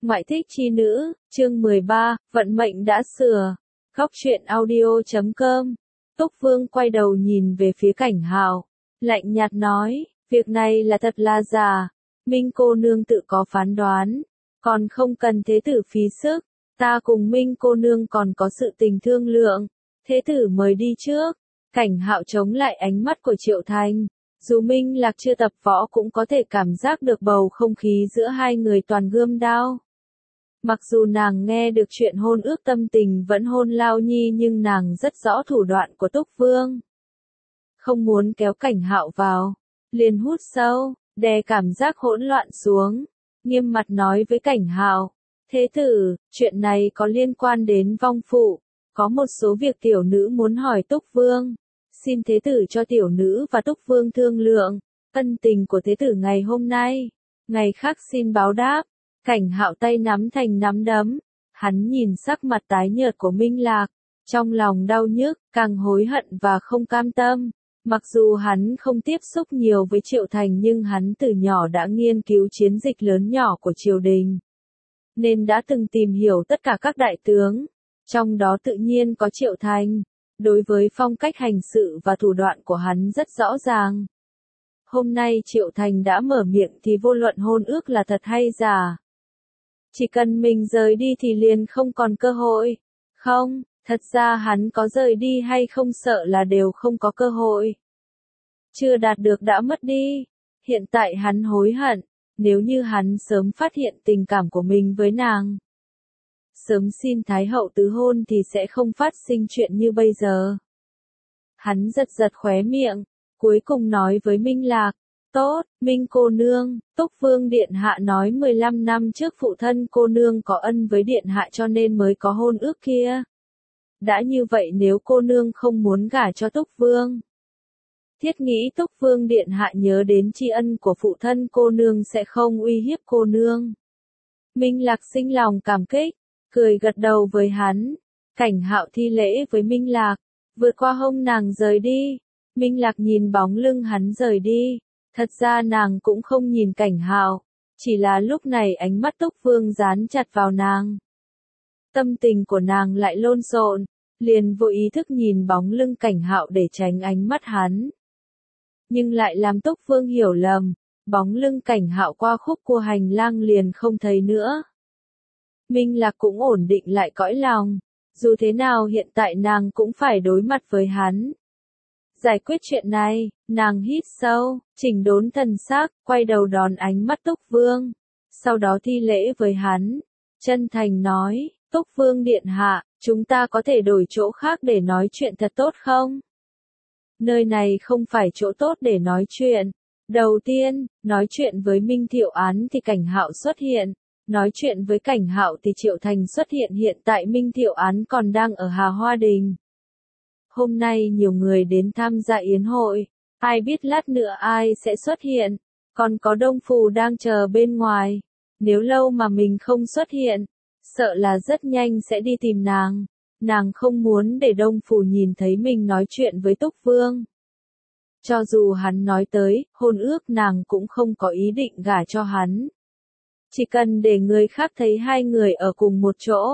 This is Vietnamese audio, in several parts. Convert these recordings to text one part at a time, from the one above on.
Ngoại thích chi nữ, chương 13, vận mệnh đã sửa. Góc truyện audio.com. Túc Vương quay đầu nhìn về phía Cảnh Hạo, lạnh nhạt nói, việc này là thật là giả, Minh cô nương tự có phán đoán, còn không cần thế tử phí sức, ta cùng Minh cô nương còn có sự tình thương lượng, thế tử mời đi trước. Cảnh Hạo chống lại ánh mắt của Triệu Thành, dù Minh Lạc chưa tập võ cũng có thể cảm giác được bầu không khí giữa hai người toàn gươm đao. Mặc dù nàng nghe được chuyện hôn ước tâm tình vẫn hôn Lao Nhi nhưng nàng rất rõ thủ đoạn của Túc Vương. Không muốn kéo Cảnh Hạo vào, liền hút sâu, đè cảm giác hỗn loạn xuống, nghiêm mặt nói với Cảnh Hạo, thế tử, chuyện này có liên quan đến vong phụ, có một số việc tiểu nữ muốn hỏi Túc Vương, xin thế tử cho tiểu nữ và Túc Vương thương lượng, ân tình của thế tử ngày hôm nay, ngày khác xin báo đáp. Cảnh Hạo tay nắm thành nắm đấm, hắn nhìn sắc mặt tái nhợt của Minh Lạc, trong lòng đau nhức, càng hối hận và không cam tâm. Mặc dù hắn không tiếp xúc nhiều với Triệu Thành nhưng hắn từ nhỏ đã nghiên cứu chiến dịch lớn nhỏ của triều đình, nên đã từng tìm hiểu tất cả các đại tướng, trong đó tự nhiên có Triệu Thành. Đối với phong cách hành sự và thủ đoạn của hắn rất rõ ràng. Hôm nay Triệu Thành đã mở miệng thì vô luận hôn ước là thật hay giả. Chỉ cần mình rời đi thì liền không còn cơ hội. Không, thật ra hắn có rời đi hay không sợ là đều không có cơ hội. Chưa đạt được đã mất đi. Hiện tại hắn hối hận, nếu như hắn sớm phát hiện tình cảm của mình với nàng, sớm xin Thái hậu tứ hôn thì sẽ không phát sinh chuyện như bây giờ. Hắn giật giật khóe miệng, cuối cùng nói với Minh Lạc, tốt, Minh cô nương, Túc Vương điện hạ nói 15 năm trước phụ thân cô nương có ân với điện hạ cho nên mới có hôn ước kia. Đã như vậy nếu cô nương không muốn gả cho Túc Vương, thiết nghĩ Túc Vương điện hạ nhớ đến tri ân của phụ thân cô nương sẽ không uy hiếp cô nương. Minh Lạc sinh lòng cảm kích, cười gật đầu với hắn. Cảnh Hạo thi lễ với Minh Lạc, vượt qua hông nàng rời đi. Minh Lạc nhìn bóng lưng hắn rời đi. Thật ra nàng cũng không nhìn Cảnh Hạo, chỉ là lúc này ánh mắt Túc Vương dán chặt vào nàng. Tâm tình của nàng lại lộn xộn, liền vô ý thức nhìn bóng lưng Cảnh Hạo để tránh ánh mắt hắn. Nhưng lại làm Túc Vương hiểu lầm, bóng lưng Cảnh Hạo qua khúc của hành lang liền không thấy nữa. Minh Lạc cũng ổn định lại cõi lòng, dù thế nào hiện tại nàng cũng phải đối mặt với hắn. Giải quyết chuyện này, nàng hít sâu, chỉnh đốn thần sắc, quay đầu đón ánh mắt Túc Vương, sau đó thi lễ với hắn, chân thành nói, Túc Vương điện hạ, chúng ta có thể đổi chỗ khác để nói chuyện thật tốt không? Nơi này không phải chỗ tốt để nói chuyện. Đầu tiên, nói chuyện với Minh Thiệu Án thì Cảnh Hạo xuất hiện, nói chuyện với Cảnh Hạo thì Triệu Thành xuất hiện. Hiện tại Minh Thiệu Án còn đang ở Hà Hoa Đình. Hôm nay nhiều người đến tham gia yến hội, ai biết lát nữa ai sẽ xuất hiện, còn có Đông Phù đang chờ bên ngoài, nếu lâu mà mình không xuất hiện, sợ là rất nhanh sẽ đi tìm nàng không muốn để Đông Phù nhìn thấy mình nói chuyện với Túc Vương. Cho dù hắn nói tới, hôn ước nàng cũng không có ý định gả cho hắn. Chỉ cần để người khác thấy hai người ở cùng một chỗ.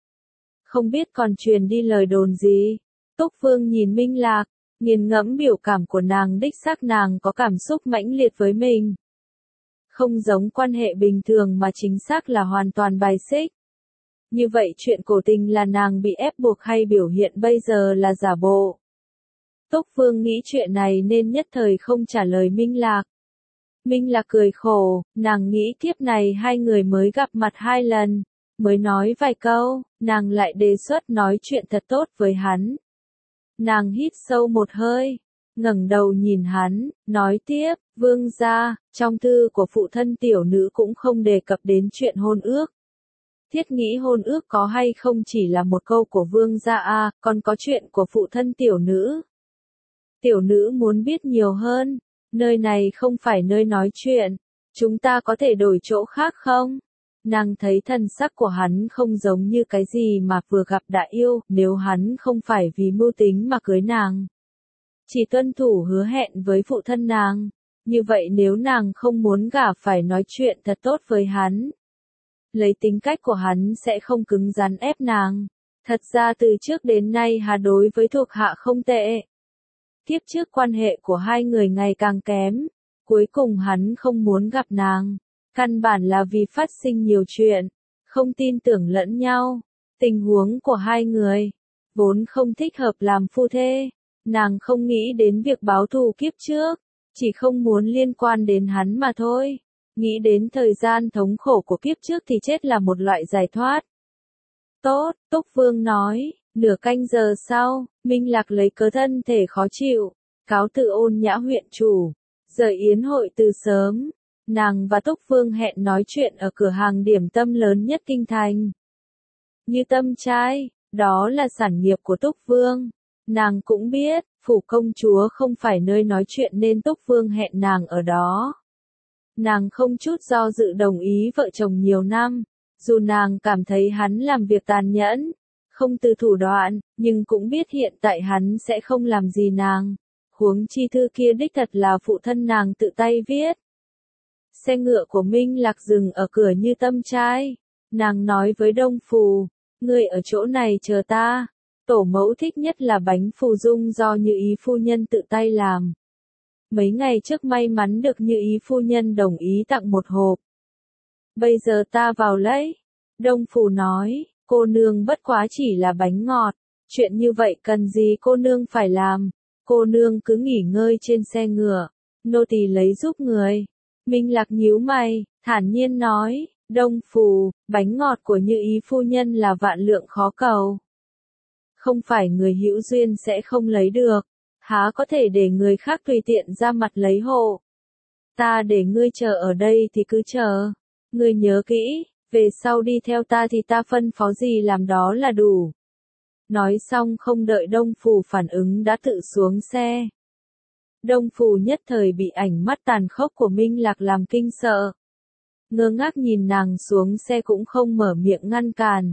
Không biết còn truyền đi lời đồn gì. Túc Vương nhìn Minh Lạc, nghiền ngẫm biểu cảm của nàng, đích xác nàng có cảm xúc mãnh liệt với mình. Không giống quan hệ bình thường mà chính xác là hoàn toàn bài xích. Như vậy chuyện cổ tình là nàng bị ép buộc hay biểu hiện bây giờ là giả bộ? Túc Vương nghĩ chuyện này nên nhất thời không trả lời Minh Lạc. Minh Lạc cười khổ, nàng nghĩ kiếp này hai người mới gặp mặt 2 lần, mới nói vài câu, nàng lại đề xuất nói chuyện thật tốt với hắn. Nàng hít sâu một hơi, ngẩng đầu nhìn hắn, nói tiếp, Vương gia, trong thư của phụ thân tiểu nữ cũng không đề cập đến chuyện hôn ước. Thiết nghĩ hôn ước có hay không chỉ là một câu của Vương gia a, còn có chuyện của phụ thân tiểu nữ. Tiểu nữ muốn biết nhiều hơn, nơi này không phải nơi nói chuyện, chúng ta có thể đổi chỗ khác không? Nàng thấy thần sắc của hắn không giống như cái gì mà vừa gặp đã yêu, nếu hắn không phải vì mưu tính mà cưới nàng. Chỉ tuân thủ hứa hẹn với phụ thân nàng, như vậy nếu nàng không muốn gả phải nói chuyện thật tốt với hắn. lấy tính cách của hắn sẽ không cứng rắn ép nàng. Thật ra từ trước đến nay hắn đối với thuộc hạ không tệ. Kiếp trước quan hệ của hai người ngày càng kém, cuối cùng hắn không muốn gặp nàng. Căn bản là vì phát sinh nhiều chuyện, không tin tưởng lẫn nhau. Tình huống của hai người, vốn không thích hợp làm phu thê. Nàng không nghĩ đến việc báo thù kiếp trước, chỉ không muốn liên quan đến hắn mà thôi. Nghĩ đến thời gian thống khổ của kiếp trước thì chết là một loại giải thoát. Tốt, Túc Vương nói, nửa canh giờ sau, Minh Lạc lấy cớ thân thể khó chịu, cáo từ Ôn Nhã huyện chủ, rời yến hội từ sớm. Nàng và Túc Vương hẹn nói chuyện ở cửa hàng điểm tâm lớn nhất kinh thành. Như Tâm Trai, đó là sản nghiệp của Túc Vương. Nàng cũng biết, phủ công chúa không phải nơi nói chuyện nên Túc Vương hẹn nàng ở đó. Nàng không chút do dự đồng ý vợ chồng nhiều năm, dù nàng cảm thấy hắn làm việc tàn nhẫn, không từ thủ đoạn, nhưng cũng biết hiện tại hắn sẽ không làm gì nàng. Huống chi thư kia đích thật là phụ thân nàng tự tay viết. Xe ngựa của Minh Lạc dừng ở cửa Như Tâm Trai. Nàng nói với Đông Phù, ngươi ở chỗ này chờ ta. Tổ mẫu thích nhất là bánh phù dung do Như Ý phu nhân tự tay làm. Mấy ngày trước may mắn được Như Ý phu nhân đồng ý tặng một hộp. Bây giờ ta vào lấy. Đông Phù nói, cô nương bất quá chỉ là bánh ngọt. Chuyện như vậy cần gì cô nương phải làm. Cô nương cứ nghỉ ngơi trên xe ngựa. Nô tỳ lấy giúp người. Minh Lạc nhíu mày, thản nhiên nói, Đông Phù, bánh ngọt của Như Ý phu nhân là vạn lượng khó cầu. Không phải người hữu duyên sẽ không lấy được, há có thể để người khác tùy tiện ra mặt lấy hộ. Ta để ngươi chờ ở đây thì cứ chờ. Ngươi nhớ kỹ, về sau đi theo ta thì ta phân phó gì làm đó là đủ. Nói xong không đợi Đông Phù phản ứng đã tự xuống xe. Đông Phù nhất thời bị ánh mắt tàn khốc của Minh Lạc làm kinh sợ. Ngơ ngác nhìn nàng xuống xe cũng không mở miệng ngăn cản.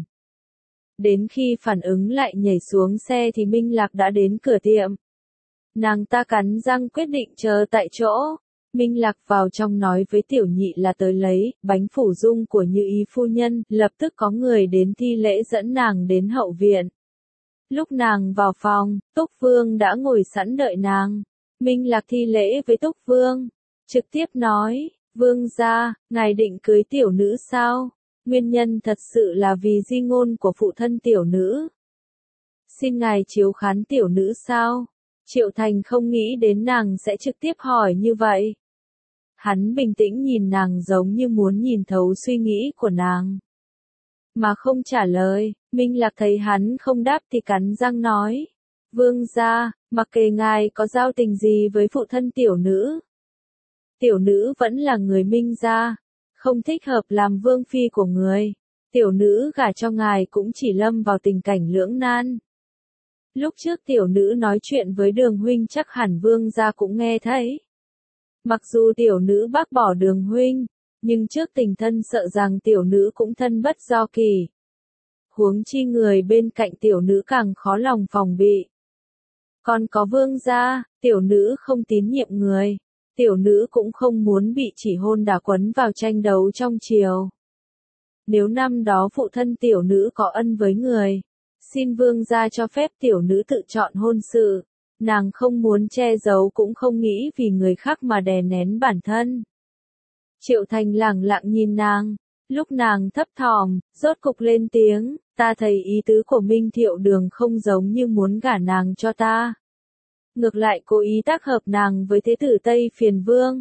Đến khi phản ứng lại nhảy xuống xe thì Minh Lạc đã đến cửa tiệm. Nàng ta cắn răng quyết định chờ tại chỗ. Minh Lạc vào trong nói với tiểu nhị là tới lấy bánh phủ dung của Như Ý phu nhân, lập tức có người đến thi lễ dẫn nàng đến hậu viện. Lúc nàng vào phòng, Túc Vương đã ngồi sẵn đợi nàng. Minh Lạc thi lễ với Túc Vương, trực tiếp nói, Vương gia, ngài định cưới tiểu nữ sao? Nguyên nhân thật sự là vì di ngôn của phụ thân tiểu nữ. Xin ngài chiếu khán tiểu nữ sao? Triệu Thành không nghĩ đến nàng sẽ trực tiếp hỏi như vậy. Hắn bình tĩnh nhìn nàng giống như muốn nhìn thấu suy nghĩ của nàng. Mà không trả lời, Minh Lạc thấy hắn không đáp thì cắn răng nói. Vương gia, mặc kệ ngài có giao tình gì với phụ thân tiểu nữ. Tiểu nữ vẫn là người Minh gia, không thích hợp làm vương phi của người. Tiểu nữ gả cho ngài cũng chỉ lâm vào tình cảnh lưỡng nan. Lúc trước tiểu nữ nói chuyện với Đường huynh chắc hẳn vương gia cũng nghe thấy. Mặc dù tiểu nữ bác bỏ Đường huynh, nhưng trước tình thân sợ rằng tiểu nữ cũng thân bất do kỳ. Huống chi người bên cạnh tiểu nữ càng khó lòng phòng bị. Còn có vương gia, tiểu nữ không tín nhiệm người. Tiểu nữ cũng không muốn bị chỉ hôn đả quấn vào tranh đấu trong triều. Nếu năm đó phụ thân tiểu nữ có ân với người, xin vương gia cho phép tiểu nữ tự chọn hôn sự. Nàng không muốn che giấu cũng không nghĩ vì người khác mà đè nén bản thân. Triệu Thành lẳng lặng nhìn nàng, lúc nàng thấp thỏm, rốt cục lên tiếng, ta thấy ý tứ của Minh Thiệu Đường không giống như muốn gả nàng cho ta. Ngược lại cố ý tác hợp nàng với thế tử Tây Phiền Vương.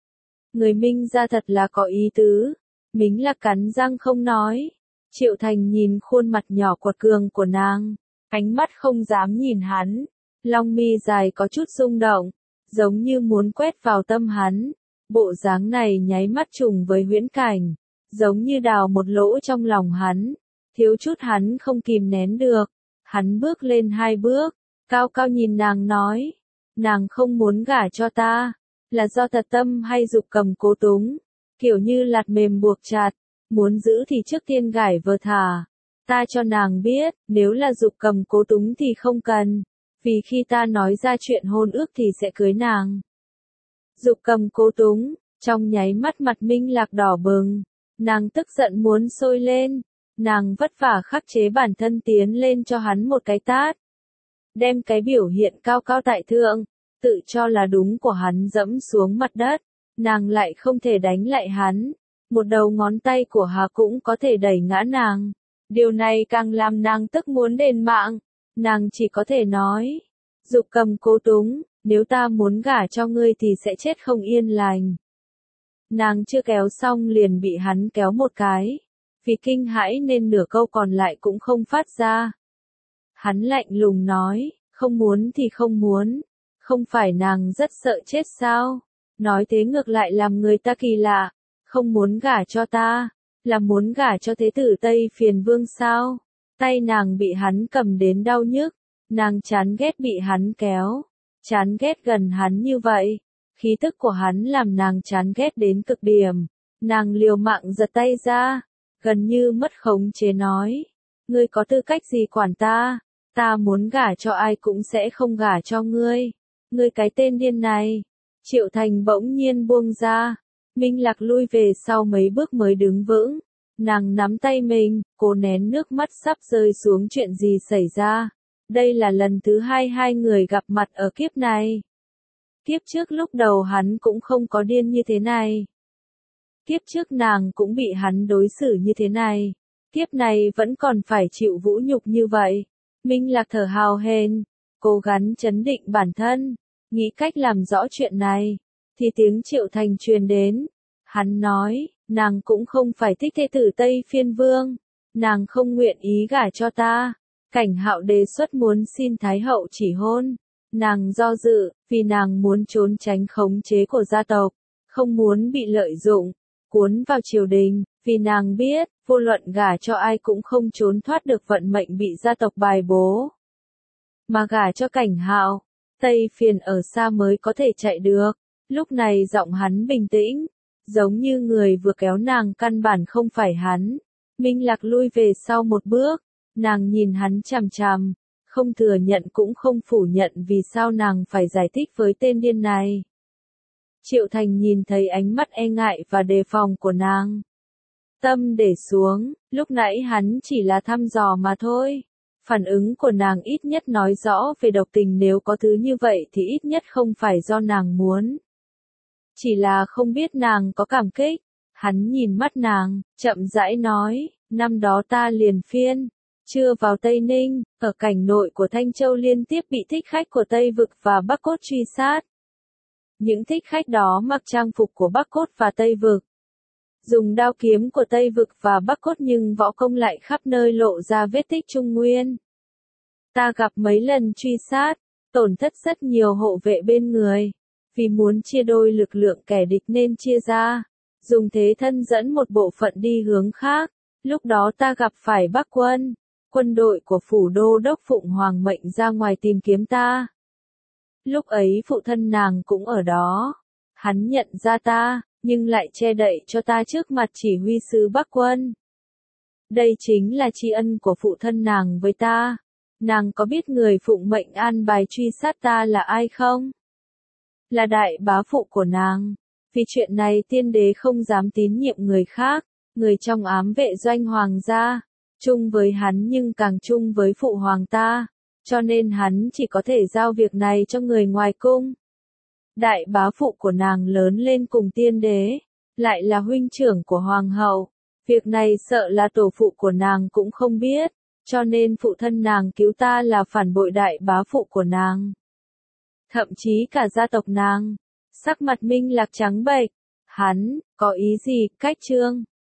Người Minh ra thật là có ý tứ. Mính Lạc cắn răng không nói. Triệu Thành nhìn khuôn mặt nhỏ quật cường của nàng, ánh mắt không dám nhìn hắn. Long mi dài có chút rung động, giống như muốn quét vào tâm hắn. Bộ dáng này nháy mắt trùng với huyễn cảnh, giống như đào một lỗ trong lòng hắn. Thiếu chút hắn không kìm nén được. Hắn bước lên 2 bước, cao cao nhìn nàng nói, nàng không muốn gả cho ta, là do thật tâm hay dục cầm cố túng, kiểu như lạt mềm buộc chặt, muốn giữ thì trước tiên gảy vờ thả. Ta cho nàng biết, nếu là dục cầm cố túng thì không cần, vì khi ta nói ra chuyện hôn ước thì sẽ cưới nàng. Dục cầm cố túng, trong nháy mắt mặt Minh Lạc đỏ bừng, Nàng tức giận muốn sôi lên, nàng vất vả khắc chế bản thân tiến lên cho hắn một cái tát. Đem cái biểu hiện cao cao tại thượng, tự cho là đúng của hắn dẫm xuống mặt đất, nàng lại không thể đánh lại hắn. Một đầu ngón tay của Hà cũng có thể đẩy ngã nàng. Điều này càng làm nàng tức muốn đền mạng. Nàng chỉ có thể nói, Dục Cầm cố túng, nếu ta muốn gả cho ngươi thì sẽ chết không yên lành. Nàng chưa kéo xong liền bị hắn kéo một cái, vì kinh hãi nên nửa câu còn lại cũng không phát ra. Hắn lạnh lùng nói, không muốn thì không muốn, không phải nàng rất sợ chết sao? Nói thế ngược lại làm người ta kỳ lạ, không muốn gả cho ta, là muốn gả cho thế tử Tây Phiền Vương sao? Tay nàng bị hắn cầm đến đau nhức, nàng chán ghét bị hắn kéo, chán ghét gần hắn như vậy. Khí tức của hắn làm nàng chán ghét đến cực điểm, nàng liều mạng giật tay ra, gần như mất khống chế nói, ngươi có tư cách gì quản ta, ta muốn gả cho ai cũng sẽ không gả cho ngươi, ngươi cái tên điên này. Triệu Thành bỗng nhiên buông ra, Minh Lạc lui về sau mấy bước mới đứng vững, nàng nắm tay mình, cố nén nước mắt sắp rơi xuống chuyện gì xảy ra. Đây là lần thứ hai người gặp mặt ở kiếp này. Kiếp trước lúc đầu hắn cũng không có điên như thế này. Kiếp trước nàng cũng bị hắn đối xử như thế này. Kiếp này vẫn còn phải chịu vũ nhục như vậy. Minh Lạc thở hào hển, cố gắng trấn định bản thân, nghĩ cách làm rõ chuyện này. Thì tiếng Triệu Thành truyền đến. Hắn nói, nàng cũng không phải thích thế tử Tây Phiên Vương. Nàng không nguyện ý gả cho ta. Cảnh Hạo đề xuất muốn xin Thái hậu chỉ hôn. Nàng do dự, vì nàng muốn trốn tránh khống chế của gia tộc, không muốn bị lợi dụng, cuốn vào triều đình, vì nàng biết, vô luận gả cho ai cũng không trốn thoát được vận mệnh bị gia tộc bài bố. Mà gả cho Cảnh Hạo, Tây Phiền ở xa mới có thể chạy được. Lúc này giọng hắn bình tĩnh, giống như người vừa kéo nàng căn bản không phải hắn. Minh Lạc lui về sau một bước, nàng nhìn hắn chằm chằm. Không thừa nhận cũng không phủ nhận vì sao nàng phải giải thích với tên điên này. Triệu Thành nhìn thấy ánh mắt e ngại và đề phòng của nàng. Tâm để xuống, lúc nãy hắn chỉ là thăm dò mà thôi. Phản ứng của nàng ít nhất nói rõ về độc tình, nếu có thứ như vậy thì ít nhất không phải do nàng muốn. Chỉ là không biết nàng có cảm kích. Hắn nhìn mắt nàng, chậm rãi nói, năm đó ta liền phiên. Chưa vào Tây Ninh, ở cảnh nội của Thanh Châu liên tiếp bị thích khách của Tây Vực và Bắc Cốt truy sát. Những thích khách đó mặc trang phục của Bắc Cốt và Tây Vực. Dùng đao kiếm của Tây Vực và Bắc Cốt nhưng võ công lại khắp nơi lộ ra vết tích Trung Nguyên. Ta gặp mấy lần truy sát, tổn thất rất nhiều hộ vệ bên người. Vì muốn chia đôi lực lượng kẻ địch nên chia ra, dùng thế thân dẫn một bộ phận đi hướng khác. Lúc đó ta gặp phải Bắc quân. Quân đội của phủ đô đốc Phụng Hoàng mệnh ra ngoài tìm kiếm ta. Lúc ấy phụ thân nàng cũng ở đó. Hắn nhận ra ta, nhưng lại che đậy cho ta trước mặt chỉ huy sứ Bắc quân. Đây chính là tri ân của phụ thân nàng với ta. Nàng có biết người phụng mệnh an bài truy sát ta là ai không? Là đại bá phụ của nàng. Vì chuyện này tiên đế không dám tín nhiệm người khác, người trong ám vệ doanh hoàng gia. Chung với hắn nhưng càng chung với phụ hoàng ta, cho nên hắn chỉ có thể giao việc này cho người ngoài cung. Đại bá phụ của nàng lớn lên cùng tiên đế, lại là huynh trưởng của hoàng hậu, việc này sợ là tổ phụ của nàng cũng không biết, cho nên phụ thân nàng cứu ta là phản bội đại bá phụ của nàng. Thậm chí cả gia tộc nàng, sắc mặt Minh Lạc trắng bệch, hắn, có ý gì, cách trương.